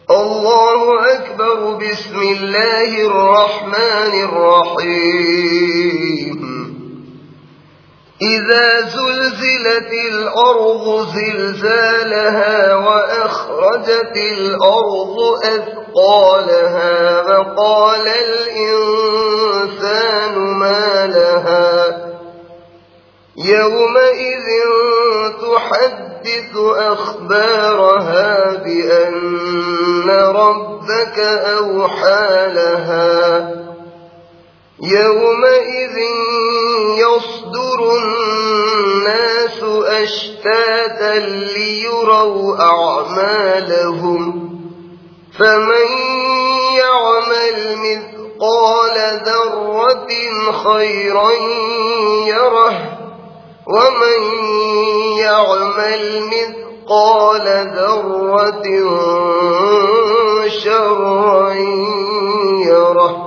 الله أكبر. بسم الله الرحمن الرحيم. إذا زلزلت الأرض زلزالها وأخرجت الأرض أثقالها وقال الإنسان ما لها يومئذ تحدث أخبارها بأن ربك أوحى لها يومئذ يصدر الناس أشتاتا ليروا أعمالهم فمن يعمل مثقال ذرة خيرا يره ومن يعمل مثقال ذرة شرا